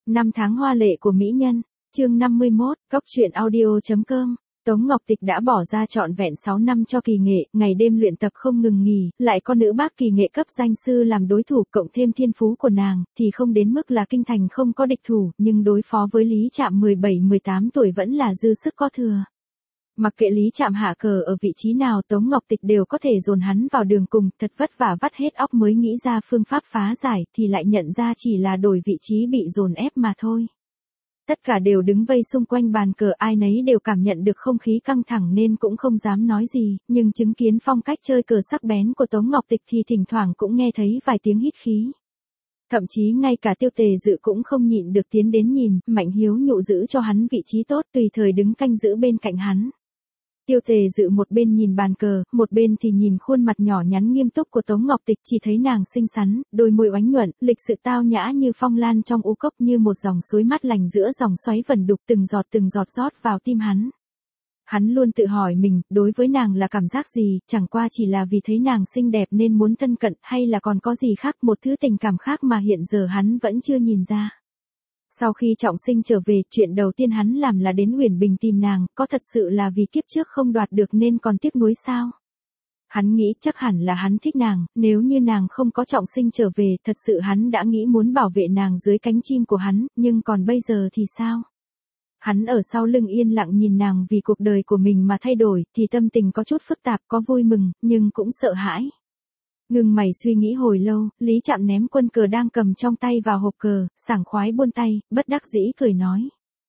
Năm tháng hoa lệ của mỹ nhân, chương 51, Cốc truyện audio.com. Tống Ngọc Tịch đã bỏ ra trọn vẹn 6 năm cho kỳ nghệ, ngày đêm luyện tập không ngừng nghỉ, lại có nữ bác kỳ nghệ cấp danh sư làm đối thủ, cộng thêm thiên phú của nàng, thì không đến mức là kinh thành không có địch thủ, nhưng đối phó với Lý Trạm 17-18 tuổi vẫn là dư sức có thừa. Mặc kệ Lý Trạm hạ cờ ở vị trí nào, Tống Ngọc Tịch đều có thể dồn hắn vào đường cùng, thật vất vả vắt hết óc mới nghĩ ra phương pháp phá giải, thì lại nhận ra chỉ là đổi vị trí bị dồn ép mà thôi. Tất cả đều đứng vây xung quanh bàn cờ, ai nấy đều cảm nhận được không khí căng thẳng nên cũng không dám nói gì, nhưng chứng kiến phong cách chơi cờ sắc bén của Tống Ngọc Tịch thì thỉnh thoảng cũng nghe thấy vài tiếng hít khí. Thậm chí ngay cả Tiêu Tề Dự cũng không nhịn được tiến đến nhìn, Mạnh Hiếu Nhụ giữ cho hắn vị trí tốt, tùy thời đứng canh giữ bên cạnh hắn. Tiêu Tề Dự một bên nhìn bàn cờ, một bên thì nhìn khuôn mặt nhỏ nhắn nghiêm túc của Tống Ngọc Tịch, chỉ thấy nàng xinh xắn, đôi môi oánh nhuận, lịch sự tao nhã như phong lan trong u cốc, như một dòng suối mát lành giữa dòng xoáy vẩn đục, từng giọt rót vào tim hắn. Hắn luôn tự hỏi mình, đối với nàng là cảm giác gì, chẳng qua chỉ là vì thấy nàng xinh đẹp nên muốn thân cận, hay là còn có gì khác, một thứ tình cảm khác mà hiện giờ hắn vẫn chưa nhìn ra. Sau khi Trọng Sinh trở về, chuyện đầu tiên hắn làm là đến Uyển Bình tìm nàng, có thật sự là vì kiếp trước không đoạt được nên còn tiếc nuối sao? Hắn nghĩ chắc hẳn là hắn thích nàng, nếu như nàng không có Trọng Sinh trở về, thật sự hắn đã nghĩ muốn bảo vệ nàng dưới cánh chim của hắn, nhưng còn bây giờ thì sao? Hắn ở sau lưng yên lặng nhìn nàng vì cuộc đời của mình mà thay đổi, thì tâm tình có chút phức tạp, có vui mừng, nhưng cũng sợ hãi. Ngừng mày suy nghĩ hồi lâu, Lý Trạm ném quân cờ đang cầm trong tay vào hộp cờ, sảng khoái buông tay, bất đắc dĩ cười nói.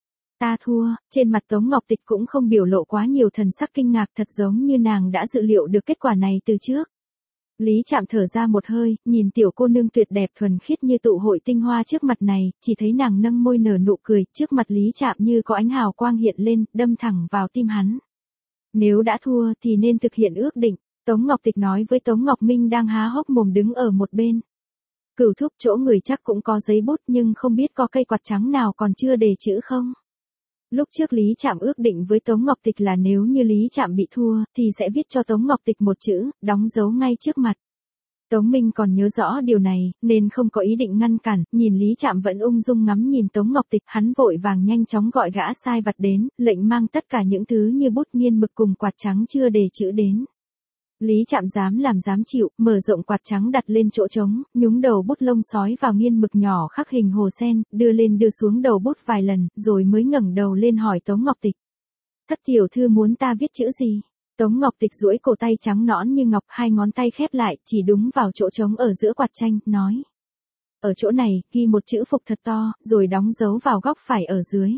Ta thua, trên mặt Tống Ngọc Tịch cũng không biểu lộ quá nhiều thần sắc kinh ngạc, thật giống như nàng đã dự liệu được kết quả này từ trước. Lý Trạm thở ra một hơi, nhìn tiểu cô nương tuyệt đẹp thuần khiết như tụ hội tinh hoa trước mặt này, chỉ thấy nàng nâng môi nở nụ cười, trước mặt Lý Trạm như có ánh hào quang hiện lên, đâm thẳng vào tim hắn. Nếu đã thua thì nên thực hiện ước định. Tống Ngọc Tịch nói với Tống Ngọc Minh đang há hốc mồm đứng ở một bên. Cửu thúc, chỗ người chắc cũng có giấy bút nhưng không biết có cây quạt trắng nào còn chưa đề chữ không? Lúc trước Lý Trạm ước định với Tống Ngọc Tịch là nếu như Lý Trạm bị thua thì sẽ viết cho Tống Ngọc Tịch một chữ, đóng dấu ngay trước mặt. Tống Minh còn nhớ rõ điều này, nên không có ý định ngăn cản, nhìn Lý Trạm vẫn ung dung ngắm nhìn Tống Ngọc Tịch, hắn vội vàng nhanh chóng gọi gã sai vặt đến, lệnh mang tất cả những thứ như bút nghiên mực cùng quạt trắng chưa đề chữ đến. Lý Trạm dám làm dám chịu, mở rộng quạt trắng đặt lên chỗ trống, nhúng đầu bút lông sói vào nghiên mực nhỏ khắc hình hồ sen, đưa lên đưa xuống đầu bút vài lần, rồi mới ngẩng đầu lên hỏi Tống Ngọc Tịch. Thất tiểu thư muốn ta viết chữ gì? Tống Ngọc Tịch duỗi cổ tay trắng nõn như ngọc, hai ngón tay khép lại, chỉ đúng vào chỗ trống ở giữa quạt tranh, nói. Ở chỗ này, ghi một chữ phục thật to, rồi đóng dấu vào góc phải ở dưới.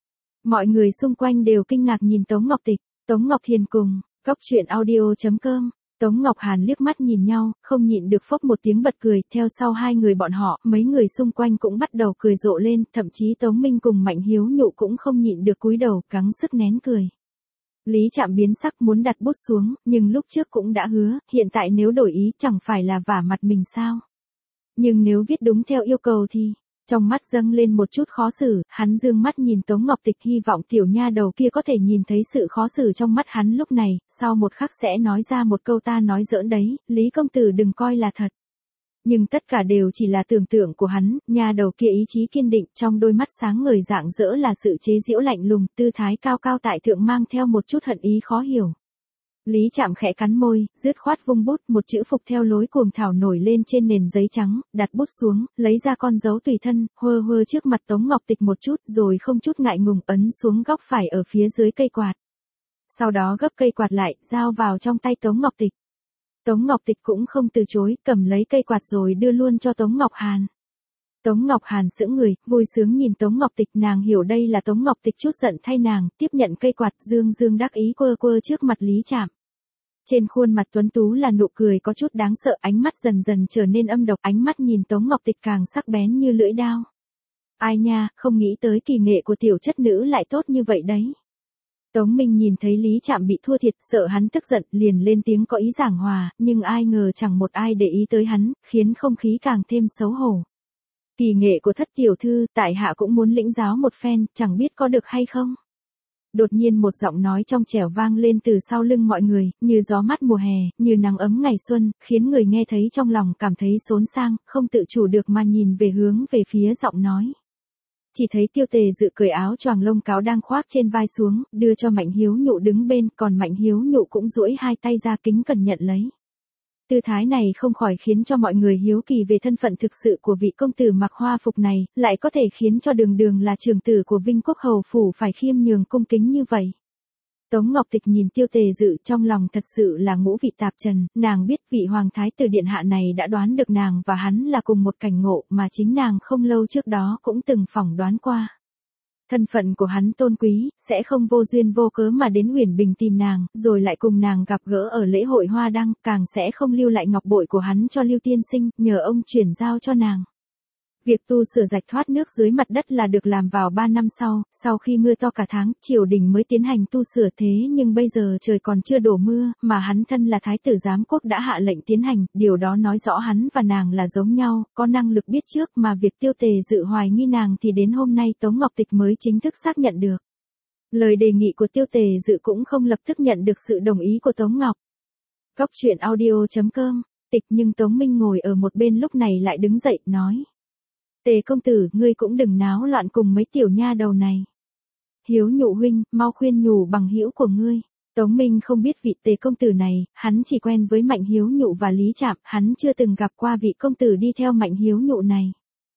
Mọi người xung quanh đều kinh ngạc nhìn Tống Ngọc Tịch, Tống Ngọc Thiền cùng. Cốc truyện audio.com. Tống Ngọc Hàn liếc mắt nhìn nhau, không nhịn được phốc một tiếng bật cười, theo sau hai người bọn họ, mấy người xung quanh cũng bắt đầu cười rộ lên, thậm chí Tống Minh cùng Mạnh Hiếu Nhụ cũng không nhịn được cúi đầu, gắng sức nén cười. Lý Trạm biến sắc muốn đặt bút xuống, nhưng lúc trước cũng đã hứa, hiện tại nếu đổi ý chẳng phải là vả mặt mình sao? Nhưng nếu viết đúng theo yêu cầu thì... Trong mắt dâng lên một chút khó xử, hắn dương mắt nhìn Tống Ngọc Tịch, hy vọng tiểu nha đầu kia có thể nhìn thấy sự khó xử trong mắt hắn lúc này, sau một khắc sẽ nói ra một câu ta nói giỡn đấy, Lý công tử đừng coi là thật. Nhưng tất cả đều chỉ là tưởng tượng của hắn, nha đầu kia ý chí kiên định, trong đôi mắt sáng ngời rạng rỡ là sự chế giễu lạnh lùng, tư thái cao cao tại thượng mang theo một chút hận ý khó hiểu. Lý Trạm khẽ cắn môi, dứt khoát vung bút, một chữ phục theo lối cuồng thảo nổi lên trên nền giấy trắng, đặt bút xuống, lấy ra con dấu tùy thân, hơ hơ trước mặt Tống Ngọc Tịch một chút, rồi không chút ngại ngùng ấn xuống góc phải ở phía dưới cây quạt. Sau đó gấp cây quạt lại, giao vào trong tay Tống Ngọc Tịch. Tống Ngọc Tịch cũng không từ chối, cầm lấy cây quạt rồi đưa luôn cho Tống Ngọc Hàn. Tống Ngọc Hàn sững người, vui sướng nhìn Tống Ngọc Tịch, nàng hiểu đây là Tống Ngọc Tịch chút giận thay nàng, tiếp nhận cây quạt, dương đắc ý quơ quơ trước mặt Lý Trạm. Trên khuôn mặt tuấn tú là nụ cười có chút đáng sợ, ánh mắt dần dần trở nên âm độc, ánh mắt nhìn Tống Ngọc Tịch càng sắc bén như lưỡi dao. Ai nha, không nghĩ tới kỳ nghệ của tiểu chất nữ lại tốt như vậy đấy. Tống Minh nhìn thấy Lý Trạm bị thua thiệt, sợ hắn tức giận, liền lên tiếng có ý giảng hòa, nhưng ai ngờ chẳng một ai để ý tới hắn, khiến không khí càng thêm xấu hổ. Kỳ nghệ của thất tiểu thư, tại hạ cũng muốn lĩnh giáo một phen, chẳng biết có được hay không? Đột nhiên một giọng nói trong trẻo vang lên từ sau lưng mọi người, như gió mát mùa hè, như nắng ấm ngày xuân, khiến người nghe thấy trong lòng cảm thấy xốn sang, không tự chủ được mà nhìn về hướng về phía giọng nói. chỉ thấy Tiêu Tề Dự cởi áo choàng lông cáo đang khoác trên vai xuống, đưa cho Mạnh Hiếu Nhụ đứng bên, còn Mạnh Hiếu Nhụ cũng duỗi hai tay ra kính cẩn nhận lấy. Tư thái này không khỏi khiến cho mọi người hiếu kỳ về thân phận thực sự của vị công tử mặc hoa phục này, lại có thể khiến cho Đường Đường là trưởng tử của Vinh Quốc hầu phủ phải khiêm nhường cung kính như vậy. Tống Ngọc Tịch nhìn Tiêu Tề Dự trong lòng thật sự là ngũ vị tạp trần, nàng biết vị hoàng thái tử điện hạ này đã đoán được nàng và hắn là cùng một cảnh ngộ mà chính nàng không lâu trước đó cũng từng phỏng đoán qua. Thân phận của hắn tôn quý, sẽ không vô duyên vô cớ mà đến Uyển Bình tìm nàng, rồi lại cùng nàng gặp gỡ ở lễ hội hoa đăng, càng sẽ không lưu lại ngọc bội của hắn cho Lưu tiên sinh, nhờ ông chuyển giao cho nàng. Việc tu sửa rạch thoát nước dưới mặt đất là được làm vào 3 năm sau khi mưa to cả tháng, triều đình mới tiến hành tu sửa thế nhưng bây giờ trời còn chưa đổ mưa, mà hắn thân là thái tử giám quốc đã hạ lệnh tiến hành, điều đó nói rõ hắn và nàng là giống nhau, có năng lực biết trước mà việc Tiêu Tề Dự hoài nghi nàng thì đến hôm nay Tống Ngọc Tịch mới chính thức xác nhận được. Lời đề nghị của Tiêu Tề Dự cũng không lập tức nhận được sự đồng ý của Tống Ngọc. Góc truyện audio.com, Tịch nhưng Tống Minh ngồi ở một bên lúc này lại đứng dậy, nói. Tề công tử, ngươi cũng đừng náo loạn cùng mấy tiểu nha đầu này. Hiếu Nhụ huynh, mau khuyên nhủ bằng hữu của ngươi. Tống Minh không biết vị Tề công tử này, hắn chỉ quen với Mạnh Hiếu Nhụ và Lý Trạm, hắn chưa từng gặp qua vị công tử đi theo Mạnh Hiếu Nhụ này.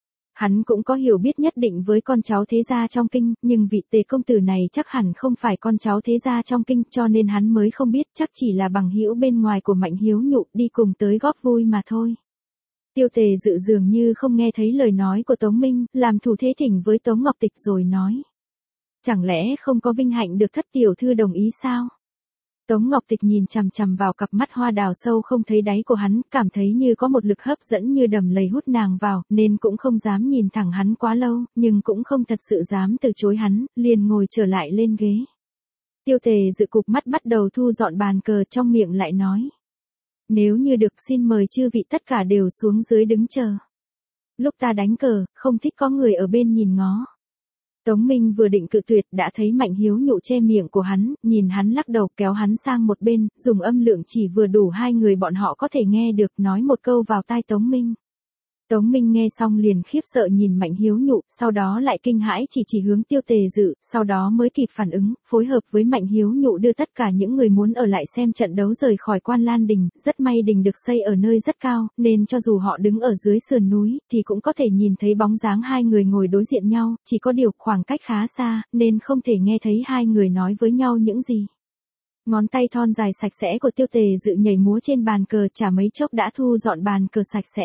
Hắn cũng có hiểu biết nhất định với con cháu thế gia trong kinh, nhưng vị Tề công tử này chắc hẳn không phải con cháu thế gia trong kinh, cho nên hắn mới không biết, chắc chỉ là bằng hữu bên ngoài của Mạnh Hiếu Nhụ đi cùng tới góp vui mà thôi. Tiêu Tề Dự dường như không nghe thấy lời nói của Tống Minh, làm thủ thế thỉnh với Tống Ngọc Tịch rồi nói. Chẳng lẽ không có vinh hạnh được thất tiểu thư đồng ý sao? Tống Ngọc Tịch nhìn chằm chằm vào cặp mắt hoa đào sâu không thấy đáy của hắn, cảm thấy như có một lực hấp dẫn như đầm lầy hút nàng vào, nên cũng không dám nhìn thẳng hắn quá lâu, nhưng cũng không thật sự dám từ chối hắn, liền ngồi trở lại lên ghế. Tiêu Tề Dự cụp mắt bắt đầu thu dọn bàn cờ, trong miệng lại nói. Nếu như được xin mời chư vị tất cả đều xuống dưới đứng chờ. Lúc ta đánh cờ, không thích có người ở bên nhìn ngó. Tống Minh vừa định cự tuyệt đã thấy Mạnh Hiếu Nhụ che miệng của hắn, nhìn hắn lắc đầu kéo hắn sang một bên, dùng âm lượng chỉ vừa đủ hai người bọn họ có thể nghe được, nói một câu vào tai Tống Minh. Tống Minh nghe xong liền khiếp sợ nhìn Mạnh Hiếu Nhụ, sau đó lại kinh hãi chỉ hướng Tiêu Tề Dự, sau đó mới kịp phản ứng, phối hợp với Mạnh Hiếu Nhụ đưa tất cả những người muốn ở lại xem trận đấu rời khỏi Quan Lan Đình, rất may đình được xây ở nơi rất cao, nên cho dù họ đứng ở dưới sườn núi, thì cũng có thể nhìn thấy bóng dáng hai người ngồi đối diện nhau, chỉ có điều khoảng cách khá xa, nên không thể nghe thấy hai người nói với nhau những gì. Ngón tay thon dài sạch sẽ của Tiêu Tề Dự nhảy múa trên bàn cờ, chả mấy chốc đã thu dọn bàn cờ sạch sẽ.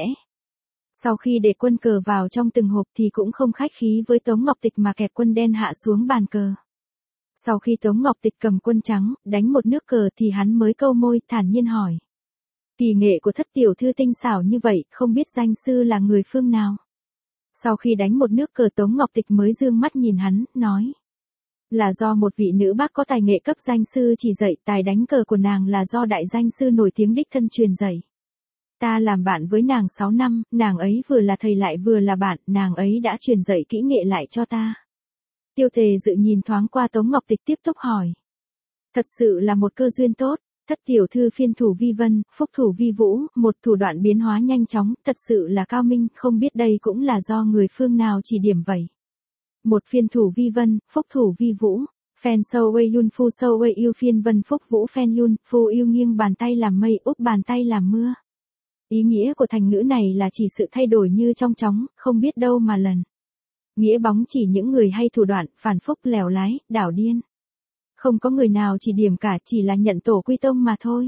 Sau khi để quân cờ vào trong từng hộp thì cũng không khách khí với Tống Ngọc Tịch mà kẹp quân đen hạ xuống bàn cờ. Sau khi Tống Ngọc Tịch cầm quân trắng, đánh một nước cờ thì hắn mới câu môi, thản nhiên hỏi. Kỳ nghệ của thất tiểu thư tinh xảo như vậy, không biết danh sư là người phương nào? Sau khi đánh một nước cờ Tống Ngọc Tịch mới dương mắt nhìn hắn, nói. Là do một vị nữ bác có tài nghệ cấp danh sư chỉ dạy, tài đánh cờ của nàng là do đại danh sư nổi tiếng đích thân truyền dạy. Ta làm bạn với nàng 6 năm, nàng ấy vừa là thầy lại vừa là bạn, nàng ấy đã truyền dạy kỹ nghệ lại cho ta. Tiêu Tề Dự nhìn thoáng qua Tống Ngọc Tịch tiếp tục hỏi. Thật sự là một cơ duyên tốt, thất tiểu thư phiên thủ vi vân, phúc thủ vi vũ, một thủ đoạn biến hóa nhanh chóng, thật sự là cao minh, không biết đây cũng là do người phương nào chỉ điểm vậy. Một phiên thủ vi vân, phúc thủ vi vũ. Phen sâu wei yun phu sâu wei yêu phiên vân phúc vũ phen yun, phu yêu nghiêng bàn tay làm mây úp bàn tay làm mưa. Ý nghĩa của thành ngữ này là chỉ sự thay đổi như trong chóng, không biết đâu mà lần. Nghĩa bóng chỉ những người hay thủ đoạn, phản phúc lèo lái, đảo điên. Không có người nào chỉ điểm cả, chỉ là nhận tổ quy tông mà thôi.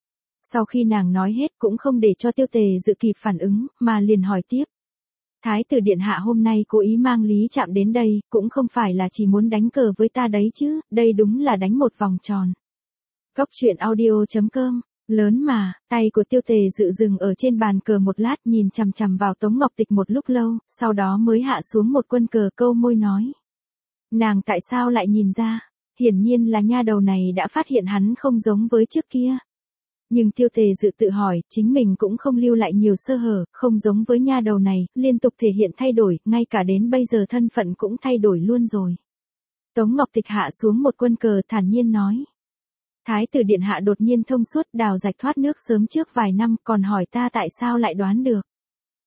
Sau khi nàng nói hết cũng không để cho Tiêu Tề Dự kịp phản ứng, mà liền hỏi tiếp. Thái tử điện hạ hôm nay cố ý mang Lý Trạm đến đây, cũng không phải là chỉ muốn đánh cờ với ta đấy chứ, đây đúng là đánh một vòng tròn. Góc truyện audio.com. Lớn mà, tay của Tiêu Tề Dự dừng ở trên bàn cờ một lát, nhìn chằm chằm vào Tống Ngọc Tịch một lúc lâu, sau đó mới hạ xuống một quân cờ, câu môi nói. Nàng tại sao lại nhìn ra? Hiển nhiên là nha đầu này đã phát hiện hắn không giống với trước kia. Nhưng Tiêu Tề Dự tự hỏi, chính mình cũng không lưu lại nhiều sơ hở, không giống với nha đầu này, liên tục thể hiện thay đổi, ngay cả đến bây giờ thân phận cũng thay đổi luôn rồi. Tống Ngọc Tịch hạ xuống một quân cờ, thản nhiên nói. Thái tử điện hạ đột nhiên thông suốt, đào rạch thoát nước sớm trước vài năm, còn hỏi ta tại sao lại đoán được.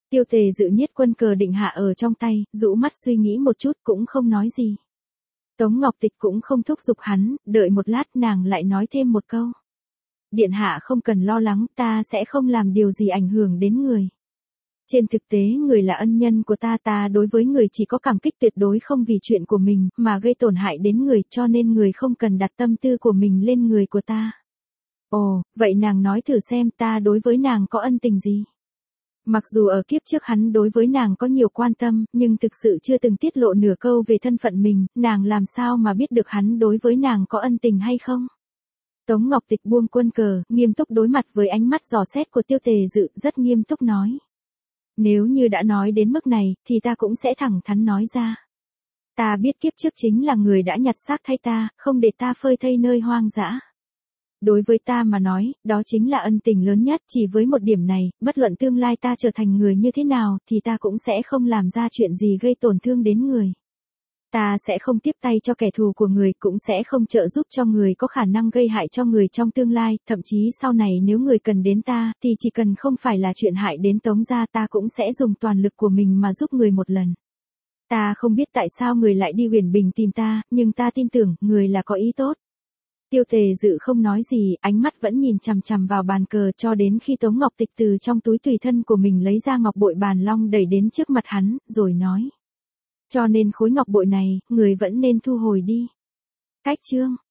Tiêu Tề Dự nhiết quân cờ định hạ ở trong tay, rũ mắt suy nghĩ một chút cũng không nói gì. Tống Ngọc Tịch cũng không thúc giục hắn, đợi một lát nàng lại nói thêm một câu. Điện hạ không cần lo lắng, ta sẽ không làm điều gì ảnh hưởng đến người. Trên thực tế người là ân nhân của ta đối với người chỉ có cảm kích tuyệt đối không vì chuyện của mình mà gây tổn hại đến người, cho nên người không cần đặt tâm tư của mình lên người của ta. Ồ, vậy nàng nói thử xem ta đối với nàng có ân tình gì? Mặc dù ở kiếp trước hắn đối với nàng có nhiều quan tâm, nhưng thực sự chưa từng tiết lộ nửa câu về thân phận mình, nàng làm sao mà biết được hắn đối với nàng có ân tình hay không? Tống Ngọc Tịch buông quân cờ, nghiêm túc đối mặt với ánh mắt dò xét của Tiêu Tề Dự, rất nghiêm túc nói. Nếu như đã nói đến mức này, thì ta cũng sẽ thẳng thắn nói ra. Ta biết kiếp trước chính là người đã nhặt xác thay ta, không để ta phơi thây nơi hoang dã. Đối với ta mà nói, đó chính là ân tình lớn nhất, chỉ với một điểm này, bất luận tương lai ta trở thành người như thế nào, thì ta cũng sẽ không làm ra chuyện gì gây tổn thương đến người. Ta sẽ không tiếp tay cho kẻ thù của người, cũng sẽ không trợ giúp cho người có khả năng gây hại cho người trong tương lai, thậm chí sau này nếu người cần đến ta, thì chỉ cần không phải là chuyện hại đến Tống gia, ta cũng sẽ dùng toàn lực của mình mà giúp người một lần. Ta không biết tại sao người lại đi Huyền Bình tìm ta, nhưng ta tin tưởng, người là có ý tốt. Tiêu Tề Dự không nói gì, ánh mắt vẫn nhìn chằm chằm vào bàn cờ cho đến khi Tống Ngọc Tịch từ trong túi tùy thân của mình lấy ra ngọc bội bàn long đẩy đến trước mặt hắn, rồi nói. Cho nên khối ngọc bội này, người vẫn nên thu hồi đi. Cách chương.